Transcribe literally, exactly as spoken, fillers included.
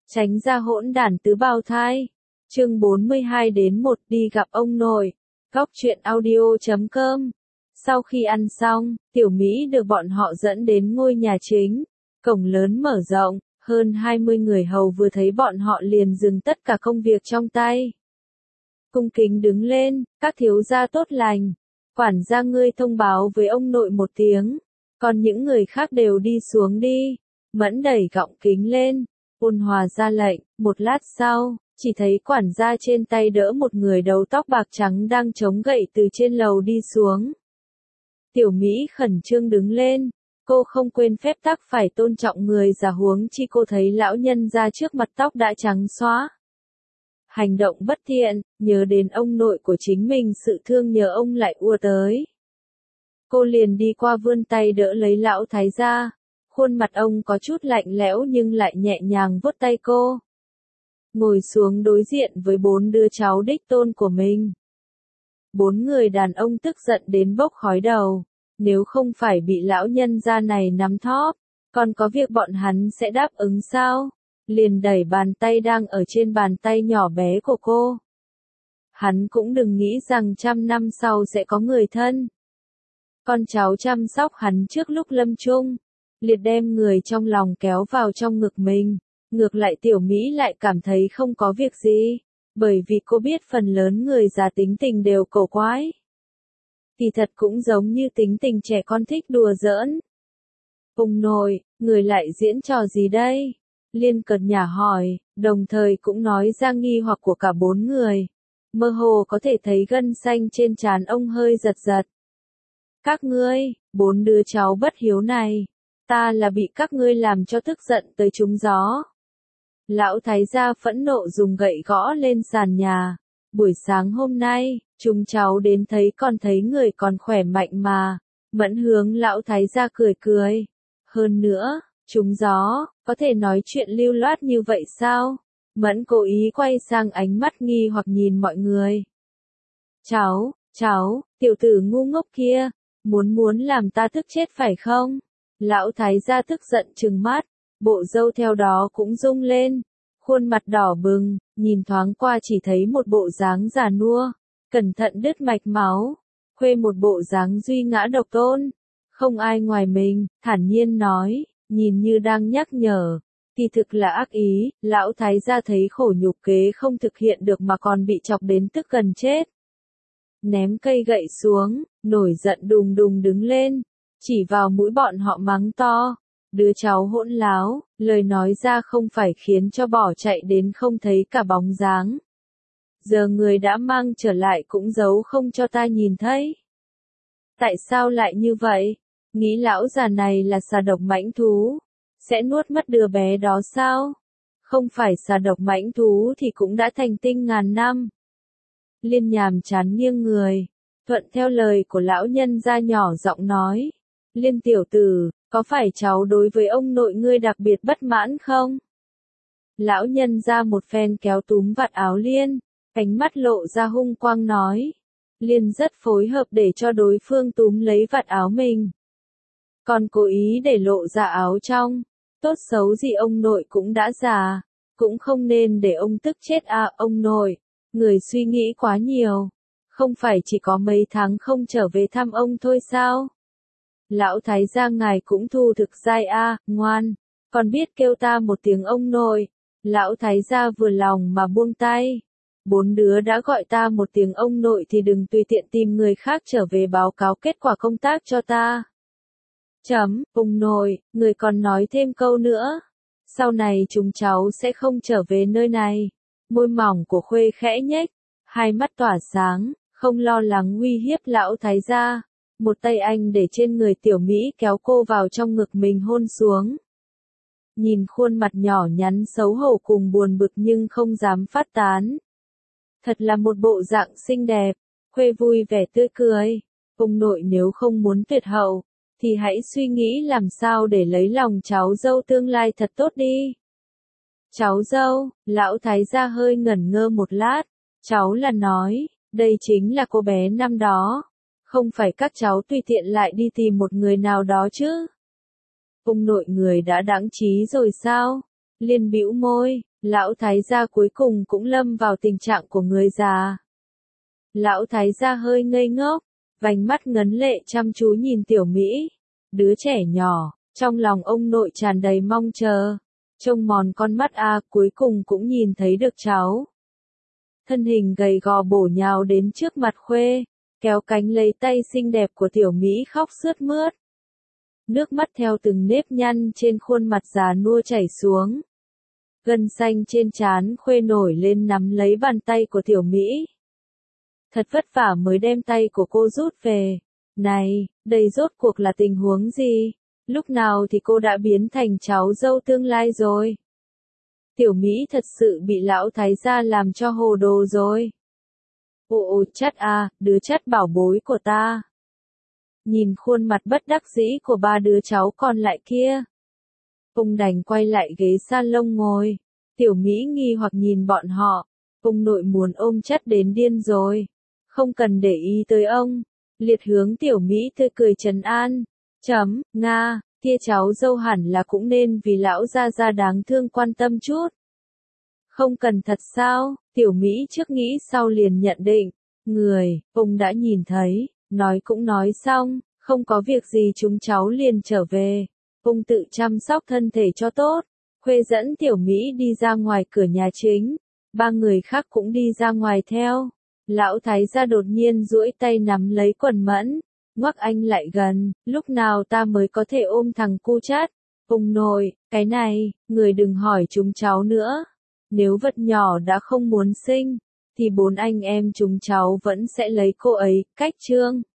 Tránh ra hỗn đản tứ bào thai. Chương bốn mươi hai đến một đi gặp ông nội. Góc truyện audio chấm com. Sau khi ăn xong, Tiểu Mỹ được bọn họ dẫn đến ngôi nhà chính. Cổng lớn mở rộng, hơn hai mươi người hầu vừa thấy bọn họ liền dừng tất cả công việc trong tay. Cung kính đứng lên, các thiếu gia tốt lành. Quản gia ngươi thông báo với ông nội một tiếng. Còn những người khác đều đi xuống đi. Mẫn đẩy gọng kính lên. Ôn hòa ra lệnh, một lát sau, chỉ thấy quản gia trên tay đỡ một người đầu tóc bạc trắng đang chống gậy từ trên lầu đi xuống. Tiểu Mỹ khẩn trương đứng lên, cô không quên phép tắc phải tôn trọng người già huống chi cô thấy lão nhân ra trước mặt tóc đã trắng xóa. Hành động bất thiện, nhớ đến ông nội của chính mình sự thương nhớ ông lại ùa tới. Cô liền đi qua vươn tay đỡ lấy lão thái gia. Khuôn mặt ông có chút lạnh lẽo nhưng lại nhẹ nhàng vuốt tay cô. Ngồi xuống đối diện với bốn đứa cháu đích tôn của mình. Bốn người đàn ông tức giận đến bốc khói đầu. Nếu không phải bị lão nhân gia này nắm thóp, còn có việc bọn hắn sẽ đáp ứng sao? Liền đẩy bàn tay đang ở trên bàn tay nhỏ bé của cô. Hắn cũng đừng nghĩ rằng trăm năm sau sẽ có người thân. Con cháu chăm sóc hắn trước lúc lâm chung. Liệt đem người trong lòng kéo vào trong ngực mình. Ngược lại Tiểu Mỹ lại cảm thấy không có việc gì. Bởi vì cô biết phần lớn người già tính tình đều cổ quái. Thì thật cũng giống như tính tình trẻ con thích đùa giỡn. Ông nội, người lại diễn trò gì đây? Liên cợt nhả hỏi, đồng thời cũng nói ra nghi hoặc của cả bốn người. Mơ hồ có thể thấy gân xanh trên trán ông hơi giật giật. Các ngươi, bốn đứa cháu bất hiếu này. Ta là bị các ngươi làm cho tức giận tới trúng gió. Lão thái gia phẫn nộ dùng gậy gõ lên sàn nhà. Buổi sáng hôm nay, chúng cháu đến thấy còn thấy người còn khỏe mạnh mà. Mẫn hướng lão thái gia cười cười. Hơn nữa, trúng gió, có thể nói chuyện lưu loát như vậy sao? Mẫn cố ý quay sang ánh mắt nghi hoặc nhìn mọi người. Cháu, cháu, tiểu tử ngu ngốc kia, muốn muốn làm ta tức chết phải không? Lão thái gia tức giận trừng mắt, bộ râu theo đó cũng rung lên, khuôn mặt đỏ bừng, nhìn thoáng qua chỉ thấy một bộ dáng già nua, cẩn thận đứt mạch máu, khuê một bộ dáng duy ngã độc tôn, không ai ngoài mình, thản nhiên nói, nhìn như đang nhắc nhở, kỳ thực là ác ý, lão thái gia thấy khổ nhục kế không thực hiện được mà còn bị chọc đến tức gần chết. Ném cây gậy xuống, nổi giận đùng đùng đứng lên. Chỉ vào mũi bọn họ mắng to, đứa cháu hỗn láo, lời nói ra không phải khiến cho bỏ chạy đến không thấy cả bóng dáng. Giờ người đã mang trở lại cũng giấu không cho ta nhìn thấy. Tại sao lại như vậy? Nghĩ lão già này là xà độc mãnh thú, sẽ nuốt mất đứa bé đó sao? Không phải xà độc mãnh thú thì cũng đã thành tinh ngàn năm. Liên nhàm chán nghiêng người, thuận theo lời của lão nhân gia nhỏ giọng nói. Liên tiểu tử, có phải cháu đối với ông nội ngươi đặc biệt bất mãn không? Lão nhân ra một phen kéo túm vạt áo Liên, ánh mắt lộ ra hung quang nói. Liên rất phối hợp để cho đối phương túm lấy vạt áo mình. Còn cố ý để lộ ra áo trong. Tốt xấu gì ông nội cũng đã già, cũng không nên để ông tức chết à ông nội. Người suy nghĩ quá nhiều, không phải chỉ có mấy tháng không trở về thăm ông thôi sao? Lão thái gia ngài cũng thu thực giai a, ngoan, còn biết kêu ta một tiếng ông nội. Lão thái gia vừa lòng mà buông tay. Bốn đứa đã gọi ta một tiếng ông nội thì đừng tùy tiện tìm người khác trở về báo cáo kết quả công tác cho ta. Chấm, ông nội, người còn nói thêm câu nữa. Sau này chúng cháu sẽ không trở về nơi này. Môi mỏng của Khuê khẽ nhếch, hai mắt tỏa sáng, không lo lắng uy hiếp lão thái gia. Một tay anh để trên người Tiểu Mỹ kéo cô vào trong ngực mình hôn xuống. Nhìn khuôn mặt nhỏ nhắn xấu hổ cùng buồn bực nhưng không dám phát tán. Thật là một bộ dạng xinh đẹp, Khuê vui vẻ tươi cười. Ông nội nếu không muốn tuyệt hậu, thì hãy suy nghĩ làm sao để lấy lòng cháu dâu tương lai thật tốt đi. Cháu dâu, lão thái gia hơi ngẩn ngơ một lát, cháu là nói, đây chính là cô bé năm đó. Không phải các cháu tùy tiện lại đi tìm một người nào đó chứ. Ông nội người đã đãng trí rồi sao? Liên bĩu môi, Lão thái gia cuối cùng cũng lâm vào tình trạng của người già. Lão thái gia hơi ngây ngốc, vành mắt ngấn lệ chăm chú nhìn tiểu Mỹ. Đứa trẻ nhỏ, trong lòng ông nội tràn đầy mong chờ. Trông mòn con mắt a cuối cùng cũng nhìn thấy được cháu. Thân hình gầy gò bổ nhào đến trước mặt Khuê, kéo cánh lấy tay xinh đẹp của tiểu Mỹ khóc sướt mướt. Nước mắt theo từng nếp nhăn trên khuôn mặt già nua chảy xuống. Gân xanh trên trán Khuê nổi lên nắm lấy bàn tay của tiểu Mỹ. Thật vất vả mới đem tay của cô rút về. Này, đây rốt cuộc là tình huống gì? Lúc nào thì cô đã biến thành cháu dâu tương lai rồi? Tiểu Mỹ thật sự bị lão thái gia làm cho hồ đồ rồi. Ồ chắt à, đứa chắt bảo bối của ta. Nhìn khuôn mặt bất đắc dĩ của ba đứa cháu còn lại kia. Ông đành quay lại ghế salon ngồi. Tiểu Mỹ nghi hoặc nhìn bọn họ. Ông nội muốn ôm chắt đến điên rồi. Không cần để ý tới ông. Liệt hướng tiểu Mỹ tươi cười trấn an. Chấm, Nga, kia cháu dâu hẳn là cũng nên vì lão gia gia đáng thương quan tâm chút. Không cần thật sao, tiểu Mỹ trước nghĩ sau liền nhận định. Người, ông đã nhìn thấy, nói cũng nói xong, không có việc gì chúng cháu liền trở về. Ông tự chăm sóc thân thể cho tốt. Khuê dẫn tiểu Mỹ đi ra ngoài cửa nhà chính. Ba người khác cũng đi ra ngoài theo. Lão thái gia đột nhiên duỗi tay nắm lấy quần Mẫn. Ngoắc anh lại gần, lúc nào ta mới có thể ôm thằng cu chát. Ông nội, cái này, người đừng hỏi chúng cháu nữa. Nếu vật nhỏ đã không muốn sinh, thì bốn anh em chúng cháu vẫn sẽ lấy cô ấy, cách trương.